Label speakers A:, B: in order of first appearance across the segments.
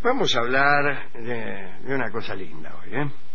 A: Vamos a hablar de una cosa linda hoy,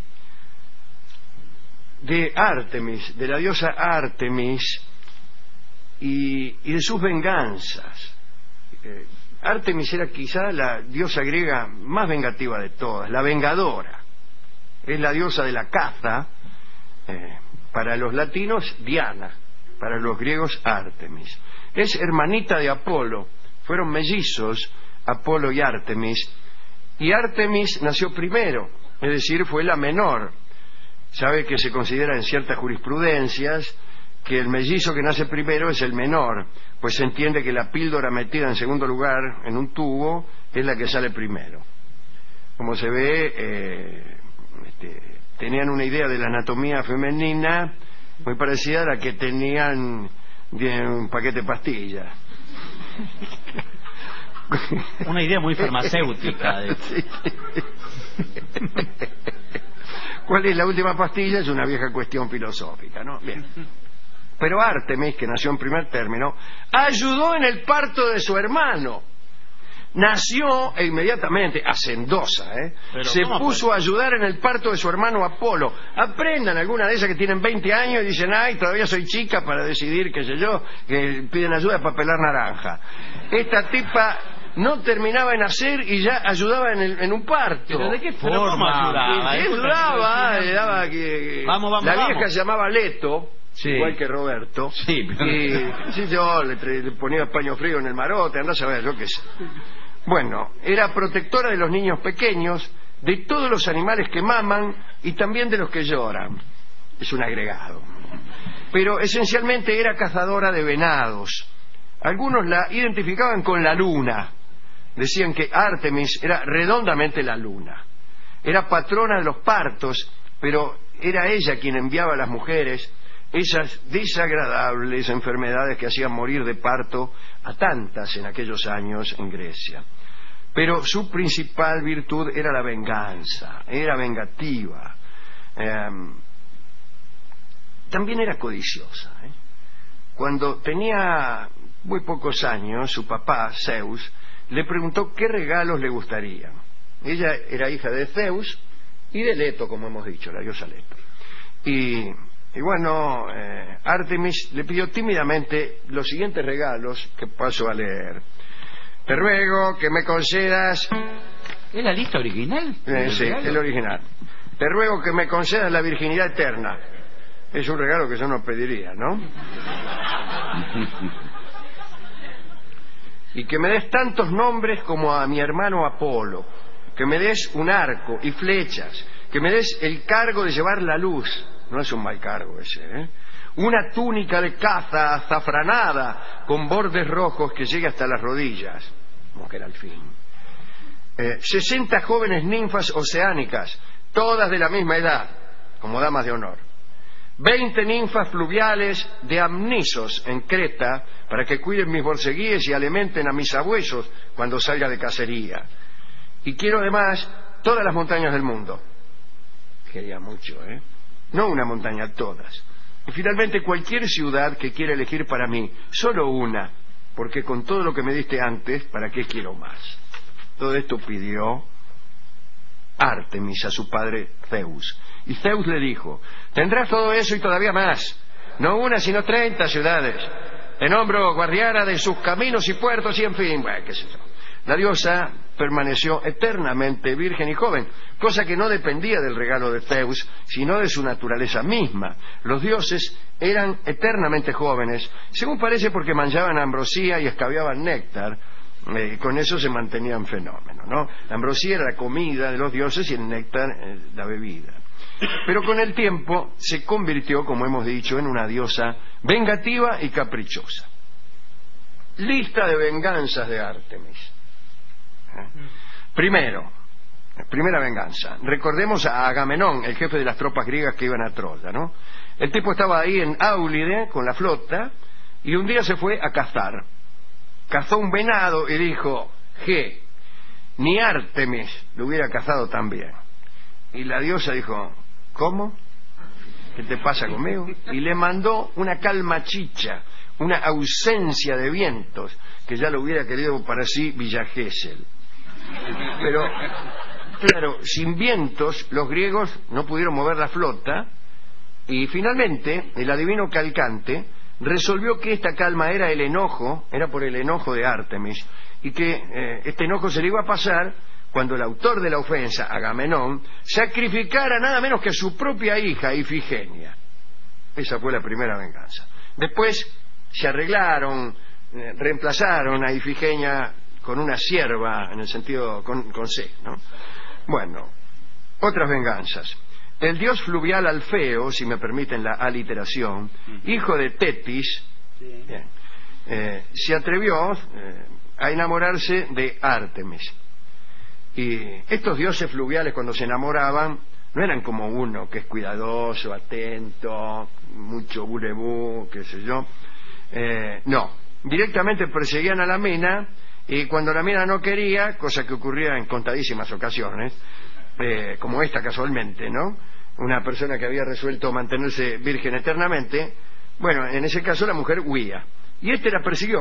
A: de Artemis, de la diosa Artemis y de sus venganzas. Artemis era quizá la diosa griega más vengativa de todas, la vengadora. Es la diosa de la caza, para los latinos Diana, para los griegos Artemis. Es hermanita de Apolo, fueron mellizos Apolo y Artemis nació primero, es decir, fue la menor. Sabe que se considera en ciertas jurisprudencias que el mellizo que nace primero es el menor, pues se entiende que la píldora metida en segundo lugar en un tubo es la que sale primero. Como se ve, tenían una idea de la anatomía femenina muy parecida a la que tenían de un paquete de pastillas.
B: Una idea muy farmacéutica.
A: Sí. ¿Cuál es la última pastilla? Es una vieja cuestión filosófica, ¿no? Bien. Pero Artemis, que nació en primer término, ayudó en el parto de su hermano. Nació e inmediatamente, hacendosa, se puso a ayudar en el parto de su hermano Apolo. Aprendan alguna de esas que tienen 20 años y dicen, ay, todavía soy chica para decidir, qué sé yo, que piden ayuda para pelar naranja. Esta tipa no terminaba de nacer y ya ayudaba en un parto.
B: ¿Pero de qué forma ayudaba?
A: Ayudaba, le daba que... La vieja se llamaba Leto, sí, igual que Roberto.
B: Sí, pero...
A: Sí, yo le ponía paño frío en el marote, andás a ver, yo qué sé. Bueno, era protectora de los niños pequeños, de todos los animales que maman y también de los que lloran. Es un agregado. Pero esencialmente era cazadora de venados. Algunos la identificaban con la luna. Decían que Artemis era redondamente la luna. Era patrona de los partos, pero era ella quien enviaba a las mujeres esas desagradables enfermedades que hacían morir de parto a tantas en aquellos años en Grecia. Pero su principal virtud era la venganza, era vengativa. También era codiciosa. Cuando tenía muy pocos años, su papá, Zeus, le preguntó qué regalos le gustarían. Ella era hija de Zeus y de Leto, como hemos dicho, la diosa Leto. Y bueno, Artemis le pidió tímidamente los siguientes regalos que paso a leer. Te ruego que me concedas...
B: ¿Es la lista original?
A: Sí, el original. Te ruego que me concedas la virginidad eterna. Es un regalo que yo no pediría, ¿no? Y que me des tantos nombres como a mi hermano Apolo. Que me des un arco y flechas. Que me des el cargo de llevar la luz. No es un mal cargo ese, Una túnica de caza azafranada con bordes rojos que llegue hasta las rodillas, como que era el fin. 60 jóvenes ninfas oceánicas, todas de la misma edad, como damas de honor. 20 ninfas fluviales de Amnisos en Creta, para que cuiden mis borceguíes y alimenten a mis sabuesos cuando salga de cacería. Y quiero además todas las montañas del mundo. Quería mucho, No una montaña, todas. Y finalmente cualquier ciudad que quiera elegir para mí, solo una, porque con todo lo que me diste antes, ¿para qué quiero más? Todo esto pidió Artemis a su padre Zeus. Y Zeus le dijo, tendrás todo eso y todavía más, no una sino 30 ciudades. Te nombro guardiana de sus caminos y puertos y en fin, bueno, qué sé yo. La diosa permaneció eternamente virgen y joven, cosa que no dependía del regalo de Zeus, sino de su naturaleza misma. Los dioses eran eternamente jóvenes, según parece porque manchaban ambrosía y escabeaban néctar. Con eso se mantenían fenómenos, ¿no? La ambrosía era la comida de los dioses y el néctar la bebida. Pero con el tiempo se convirtió, como hemos dicho, en una diosa vengativa y caprichosa. Lista de venganzas de Artemis. Primera venganza. Recordemos a Agamenón, el jefe de las tropas griegas que iban a Troya, ¿no? El tipo estaba ahí en Áulide con la flota y un día se fue a cazar. Cazó un venado y dijo, ni Artemis lo hubiera cazado tan bien. Y la diosa dijo, ¿cómo? ¿Qué te pasa conmigo? Y le mandó una calma chicha, una ausencia de vientos, que ya lo hubiera querido para sí Villa Gesell. Pero, claro, sin vientos los griegos no pudieron mover la flota y finalmente el adivino Calcante resolvió que esta calma era por el enojo de Ártemis y que este enojo se le iba a pasar cuando el autor de la ofensa, Agamenón, sacrificara nada menos que a su propia hija, Ifigenia. Esa fue la primera venganza. Después se arreglaron, reemplazaron a Ifigenia con una sierva, en el sentido con C, ¿no? Bueno, otras venganzas. El dios fluvial Alfeo, si me permiten la aliteración, hijo de Tetis, bien, se atrevió a enamorarse de Ártemis. Y estos dioses fluviales, cuando se enamoraban, no eran como uno que es cuidadoso, atento, mucho bulebú, qué sé yo. No, directamente perseguían a la mina y cuando la mina no quería, cosa que ocurría en contadísimas ocasiones, como esta casualmente, ¿no? Una persona que había resuelto mantenerse virgen eternamente, bueno, en ese caso la mujer huía. Y este la persiguió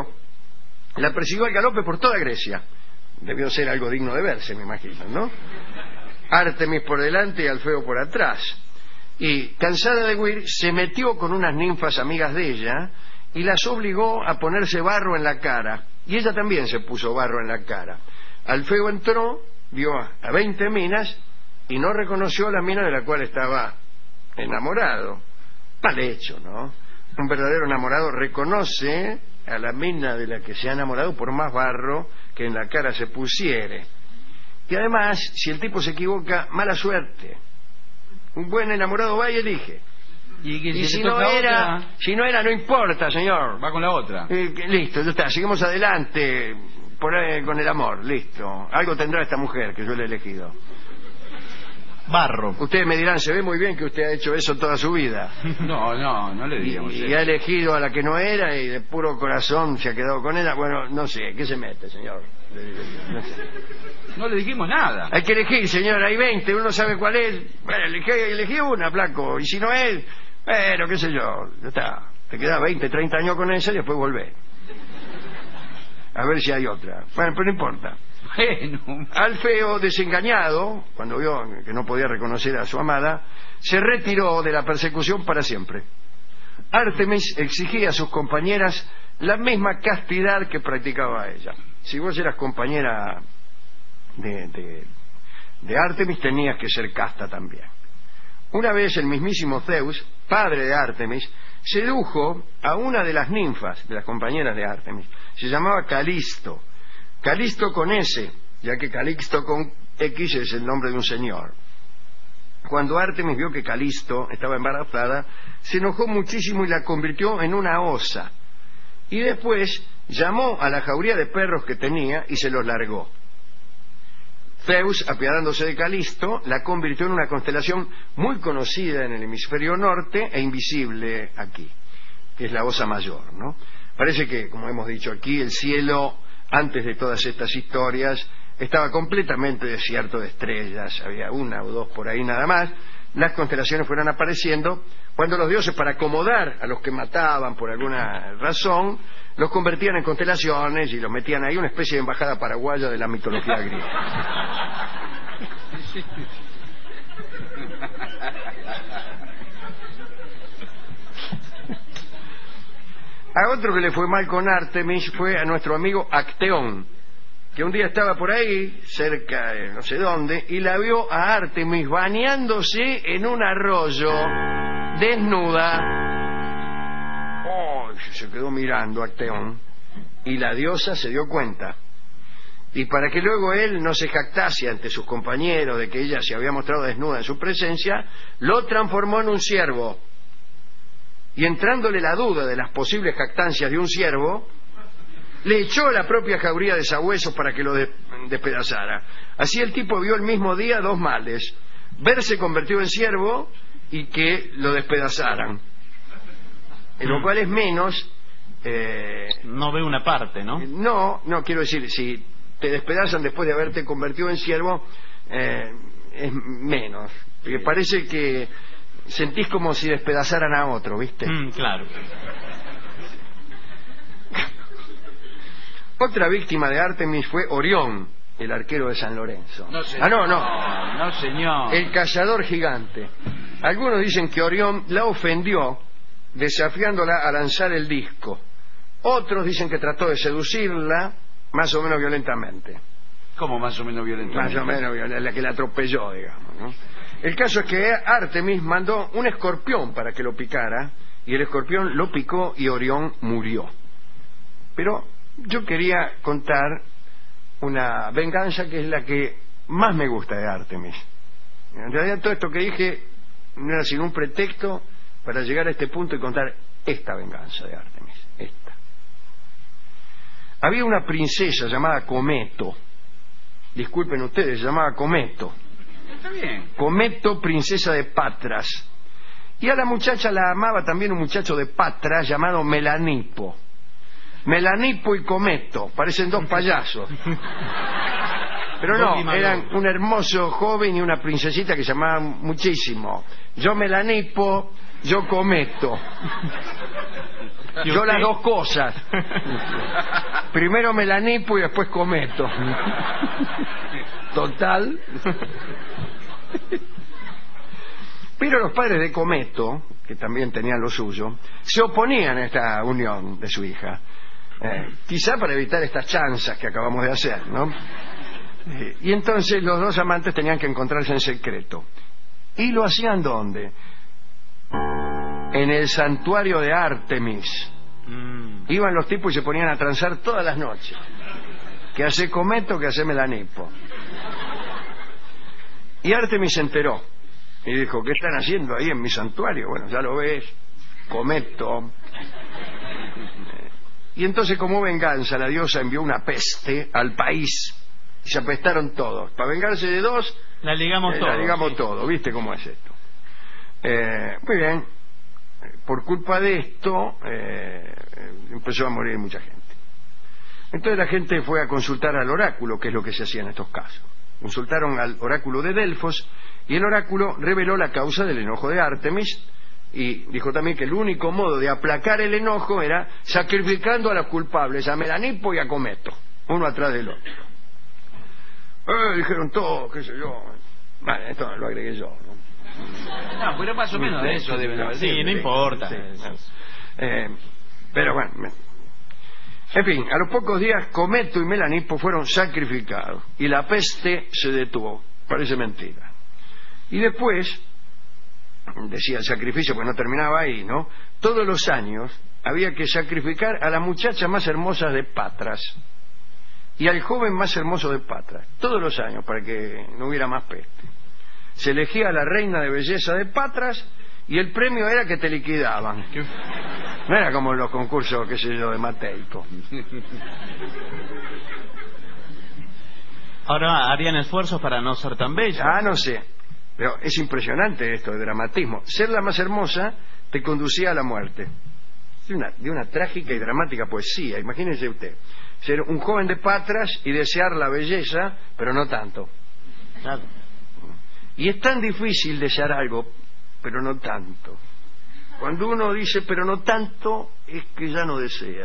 A: al galope por toda Grecia. Debió ser algo digno de verse, me imagino, ¿no? Ártemis por delante y Alfeo por atrás. Y, cansada de huir, se metió con unas ninfas amigas de ella y las obligó a ponerse barro en la cara. Y ella también se puso barro en la cara. Alfeo entró, vio a 20 minas y no reconoció la mina de la cual estaba enamorado. Mal hecho, ¿no? Un verdadero enamorado reconoce a la mina de la que se ha enamorado por más barro que en la cara se pusiere. Y además, si el tipo se equivoca, mala suerte. Un buen enamorado va y elige. Y si no era, no importa, señor.
B: Va con la otra.
A: Listo, ya está, seguimos adelante por ahí, con el amor, listo. Algo tendrá esta mujer que yo le he elegido.
B: Barro.
A: Ustedes me dirán, se ve muy bien que usted ha hecho eso toda su vida.
B: No le digamos
A: y ha elegido a la que no era y de puro corazón se ha quedado con ella. Bueno, no sé, ¿qué se mete, señor? No sé.
B: No le dijimos nada.
A: Hay que elegir, señor, hay 20, uno sabe cuál es. Bueno, elegí una, flaco, y si no es, bueno, qué sé yo, ya está. Te quedas 20, 30 años con ella y después volvés. A ver si hay otra. Bueno, pero no importa.
B: Bueno.
A: Alfeo, desengañado, cuando vio que no podía reconocer a su amada, se retiró de la persecución para siempre. Ártemis exigía a sus compañeras la misma castidad que practicaba ella. Si vos eras compañera de Ártemis, tenías que ser casta también. Una vez el mismísimo Zeus, padre de Ártemis, sedujo a una de las ninfas, de las compañeras de Ártemis. Se llamaba Calisto. Calisto con S, ya que Calixto con X es el nombre de un señor. Cuando Ártemis vio que Calisto estaba embarazada, se enojó muchísimo y la convirtió en una osa. Y después llamó a la jauría de perros que tenía y se los largó. Zeus, apiadándose de Calisto, la convirtió en una constelación muy conocida en el hemisferio norte e invisible aquí, que es la Osa Mayor, ¿no? Parece que, como hemos dicho aquí, el cielo, antes de todas estas historias, estaba completamente desierto de estrellas, había una o dos por ahí nada más. Las constelaciones fueron apareciendo cuando los dioses, para acomodar a los que mataban por alguna razón, los convertían en constelaciones y los metían ahí, una especie de embajada paraguaya de la mitología griega. A otro que le fue mal con Ártemis fue a nuestro amigo Acteón, que un día estaba por ahí, cerca de no sé dónde, y la vio a Ártemis bañándose en un arroyo, desnuda. Oh, se quedó mirando Acteón, y la diosa se dio cuenta. Y para que luego él no se jactase ante sus compañeros de que ella se había mostrado desnuda en su presencia, lo transformó en un ciervo. Y entrándole la duda de las posibles jactancias de un ciervo, le echó la propia jauría de sabuesos para que lo despedazara. Así el tipo vio el mismo día dos males: verse convertido en ciervo y que lo despedazaran. En lo cual es menos...
B: no ve una parte, ¿no?
A: No, quiero decir, si te despedazan después de haberte convertido en ciervo, es menos. Porque parece que sentís como si despedazaran a otro, ¿viste?
B: Claro.
A: Otra víctima de Ártemis fue Orión, el arquero de San Lorenzo.
B: No, señor. No, señor.
A: El cazador gigante. Algunos dicen que Orión la ofendió desafiándola a lanzar el disco. Otros dicen que trató de seducirla más o menos violentamente.
B: ¿Cómo más o menos violentamente?
A: Más o menos violentamente, la que la atropelló, digamos, ¿no? El caso es que Artemis mandó un escorpión para que lo picara, y el escorpión lo picó y Orión murió. Pero yo quería contar una venganza que es la que más me gusta de Artemis. En realidad todo esto que dije no era sino un pretexto para llegar a este punto y contar esta venganza de Artemis. Esta. Había una princesa llamada Cometo. Disculpen ustedes, se llamaba Cometo.
B: Está bien.
A: Cometo, princesa de Patras. Y a la muchacha la amaba también un muchacho de Patras llamado Melanipo. Melanipo y Cometo, parecen dos payasos. Pero no, eran un hermoso joven y una princesita que se llamaban muchísimo. Yo Melanipo, yo Cometo. Yo las dos cosas. Primero Melanipo y después Cometo. Total. Pero los padres de Cometo, que también tenían lo suyo, se oponían a esta unión de su hija. Quizá para evitar estas chanzas que acabamos de hacer, ¿no? Y entonces los dos amantes tenían que encontrarse en secreto. ¿Y lo hacían dónde? En el santuario de Artemis. Iban los tipos y se ponían a transar todas las noches. ¿Qué hace Cometo? ¿Qué hace Melanipo? Y Artemis se enteró y dijo: ¿qué están haciendo ahí en mi santuario? Bueno, ya lo ves, Cometo. Y entonces, como venganza, la diosa envió una peste al país y se apestaron todos. Para vengarse de dos,
B: la ligamos todo.
A: La ligamos todo. ¿Viste cómo es esto? Muy bien. Por culpa de esto empezó a morir mucha gente. Entonces la gente fue a consultar al oráculo, que es lo que se hacía en estos casos. Consultaron al oráculo de Delfos y el oráculo reveló la causa del enojo de Artemis y dijo también que el único modo de aplacar el enojo era sacrificando a los culpables, a Melanipo y a Cometo, uno atrás del otro. Dijeron todos, qué sé yo. Vale, esto lo agregué yo, ¿no?
B: No, pero más o menos de eso deben haber. Sí, no importa.
A: Pero bueno, en fin, a los pocos días Cometo y Melanipo fueron sacrificados y la peste se detuvo. Parece mentira. Y después, decía el sacrificio, pues no terminaba ahí, ¿no? Todos los años había que sacrificar a la muchacha más hermosa de Patras y al joven más hermoso de Patras. Todos los años, para que no hubiera más peste. Se elegía a la reina de belleza de Patras y el premio era que te liquidaban. No era como en los concursos, qué sé yo, de Mateico.
B: Ahora harían esfuerzos para no ser tan bellos.
A: No sé. Pero es impresionante esto de dramatismo. Ser la más hermosa te conducía a la muerte. De una trágica y dramática poesía. Imagínense usted. Ser un joven de Patras y desear la belleza, pero no tanto.
B: Claro.
A: Y es tan difícil desear algo, pero no tanto. Cuando uno dice pero no tanto, es que ya no desea.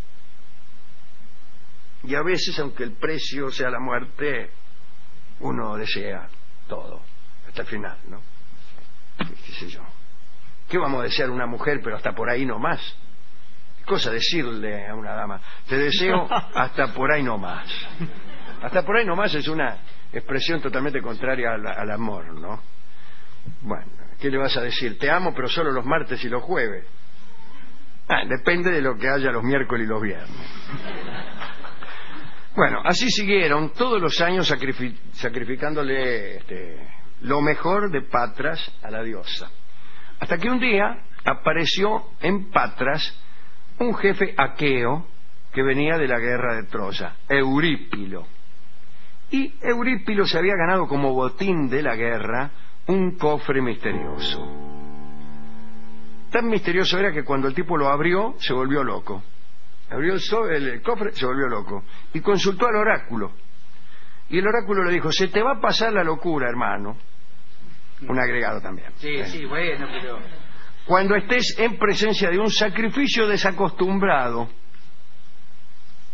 A: Y a veces, aunque el precio sea la muerte, uno desea todo, hasta el final, ¿no? ¿Qué sé yo? ¿Qué vamos a desear una mujer, pero hasta por ahí no más? ¿Qué cosa decirle a una dama? Te deseo hasta por ahí no más. Hasta por ahí no más es una expresión totalmente contraria al amor, ¿no? Bueno, ¿qué le vas a decir? Te amo, pero solo los martes y los jueves. Depende de lo que haya los miércoles y los viernes. Bueno, así siguieron todos los años sacrificándole lo mejor de Patras a la diosa. Hasta que un día apareció en Patras un jefe aqueo que venía de la guerra de Troya, Eurípilo. Y Eurípilo se había ganado como botín de la guerra un cofre misterioso. Tan misterioso era que cuando el tipo lo abrió, se volvió loco. Abrió el cofre, se volvió loco. Y consultó al oráculo. Y el oráculo le dijo: se te va a pasar la locura, hermano. Un agregado también.
B: Sí, bueno, pero...
A: Cuando estés en presencia de un sacrificio desacostumbrado.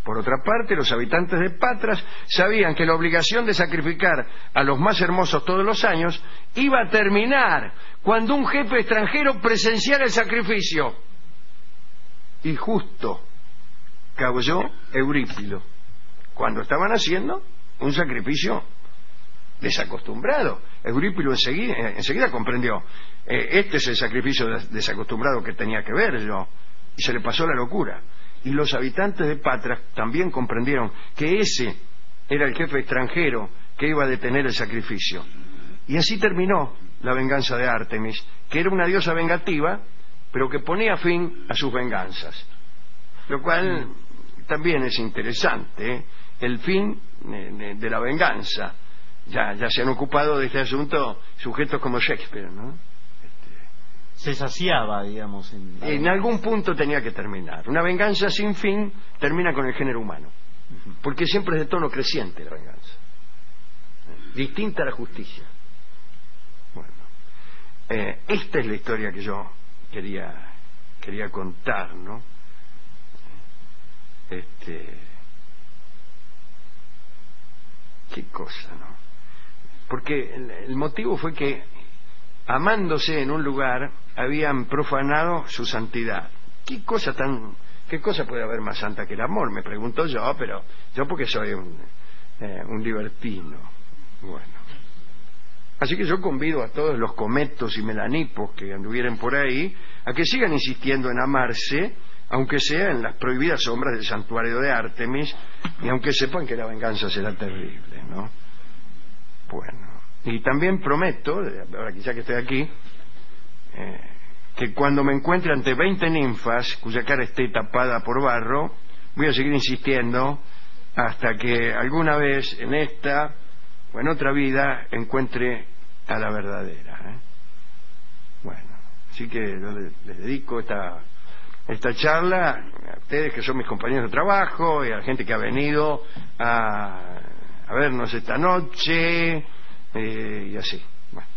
A: Por otra parte, los habitantes de Patras sabían que la obligación de sacrificar a los más hermosos todos los años iba a terminar cuando un jefe extranjero presenciara el sacrificio. Y justo cayó Eurípilo, cuando estaban haciendo un sacrificio desacostumbrado. Eurípilo enseguida comprendió, este es el sacrificio desacostumbrado que tenía que ver yo, y se le pasó la locura. Y los habitantes de Patras también comprendieron que ese era el jefe extranjero que iba a detener el sacrificio. Y así terminó la venganza de Ártemis, que era una diosa vengativa, pero que ponía fin a sus venganzas. Lo cual también es interesante, ¿eh? El fin de la venganza. Ya se han ocupado de este asunto sujetos como Shakespeare, ¿no?
C: Se saciaba, digamos.
A: En algún punto tenía que terminar. Una venganza sin fin termina con el género humano, porque siempre es de tono creciente la venganza, distinta a la justicia. Bueno, esta es la historia que yo quería contar, ¿no? Qué cosa, ¿no? Porque el motivo fue que, amándose en un lugar, habían profanado su santidad. ¿Qué cosa puede haber más santa que el amor? Me pregunto yo, pero yo porque soy un libertino. Bueno. Así que yo convido a todos los cometos y melanipos que anduvieren por ahí a que sigan insistiendo en amarse, aunque sea en las prohibidas sombras del santuario de Ártemis, y aunque sepan que la venganza será terrible, ¿no? Bueno. Y también prometo, ahora quizá que estoy aquí, que cuando me encuentre ante 20 ninfas cuya cara esté tapada por barro, voy a seguir insistiendo hasta que alguna vez en esta o en otra vida encuentre a la verdadera. Bueno, así que yo les dedico esta charla a ustedes que son mis compañeros de trabajo y a la gente que ha venido a vernos esta noche. Y así, bueno,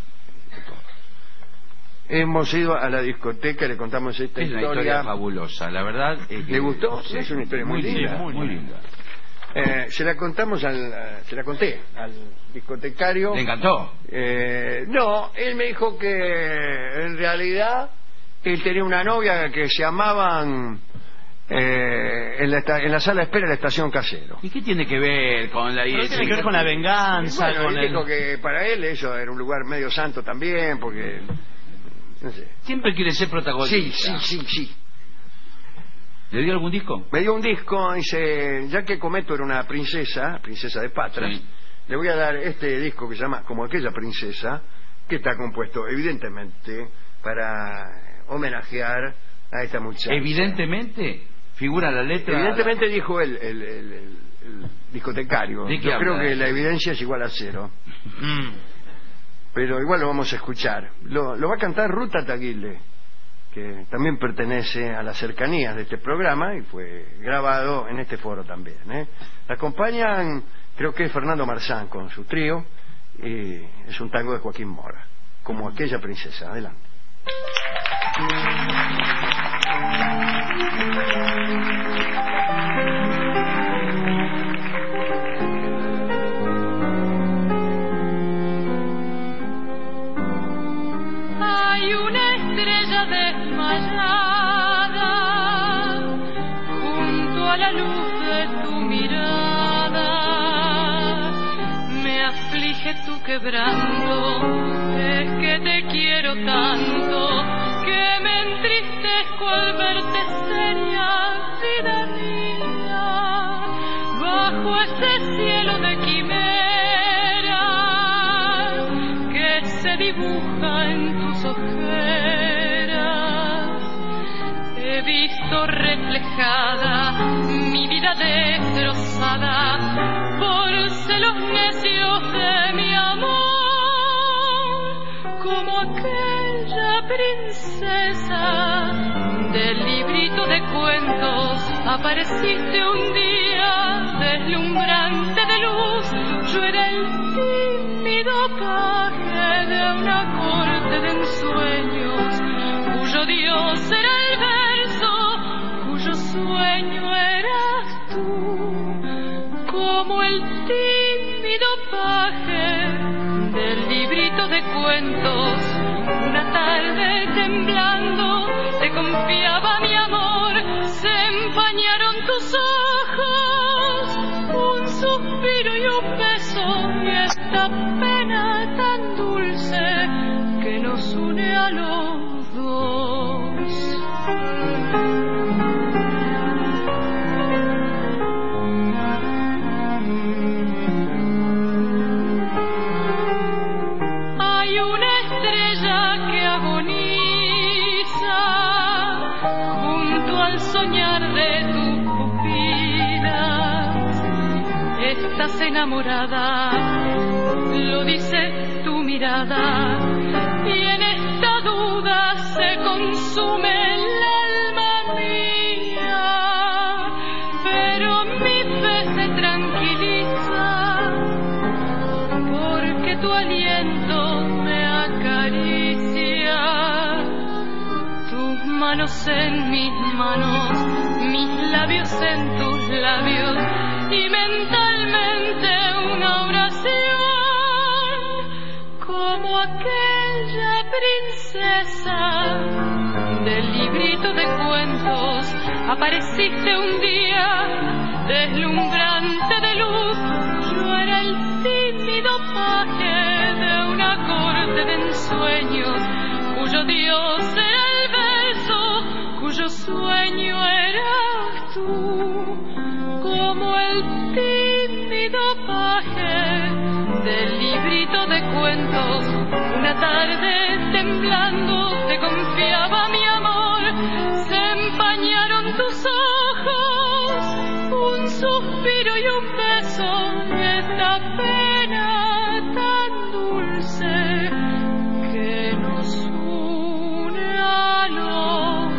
A: hemos ido a la discoteca y le contamos esta historia.
B: Es una historia fabulosa, la verdad.
A: ¿Le gustó? Sí, es una historia muy linda.
B: Muy linda.
A: Se la conté al discotecario.
B: ¿Le encantó?
A: No, él me dijo que en realidad él tenía una novia que se llamaban en la sala de espera de la estación Casero.
B: ¿Y qué tiene que ver con la
C: idea? Tiene que ver con la venganza.
A: Bueno,
C: con
A: él dijo que para él eso era un lugar medio santo también, porque no sé.
B: Siempre quiere ser protagonista.
A: Sí.
B: ¿Le dio algún disco?
A: Me dio un disco, dice, ya que Cometo era una princesa de Patras, sí, le voy a dar este disco que se llama Como aquella princesa, que está compuesto evidentemente para homenajear a esta muchacha.
B: ¿Evidentemente? ¿Figura la letra?
A: Evidentemente, dijo el discotecario. Yo creo que la evidencia es igual a 0. Pero igual lo vamos a escuchar. Lo va a cantar Ruta Taguille, que también pertenece a las cercanías de este programa y fue grabado en este foro también. La acompañan, creo que es Fernando Marzán con su trío, y es un tango de Joaquín Mora, Como aquella princesa. Adelante.
D: Hay una estrella desmayada junto a la luz de tu mirada. Me aflige tu quebranto, es que te quiero tanto que me entristezco al verte seria, vida mía, bajo ese cielo de quimeras que se dibuja en tus ojeras. He visto reflejada mi vida destrozada por celos necios de mi amor, como aquella princesa del librito de cuentos. Apareciste un día deslumbrante de luz, yo era el tímido paje de una corte de ensueños, cuyo dios era el verso, cuyo sueño eras tú. cuentos. Una tarde temblando te confiaba mi amor, se empañaron tus ojos, un suspiro y un beso, y esta pena tan dulce que nos une a los dos. Hay una estrella que agoniza junto al soñar de tus pupilas. Estás enamorada, lo dice tu mirada, y en esta duda se consume el alma mía, pero mi fe se tranquiliza porque tu aliento me acaricia, tus manos en mis manos, mis labios en tus labios, y mentalmente una oración, como aquella princesa del librito de cuentos. Apareciste un día deslumbrante de luz, yo era el tímido paje de una corte de ensueños, cuyo dios era el beso, cuyo sueño eras tú, como el tímido paje del librito de cuentos. Una tarde temblando te confiaba mi amor, se empañaron tus ojos, un suspiro y un beso, y esta pena tan dulce que nos une a los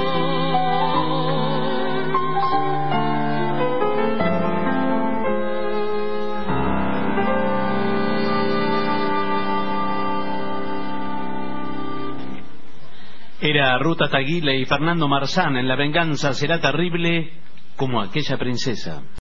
C: Era Ruta Taguile y Fernando Marzán en La venganza será terrible como aquella princesa.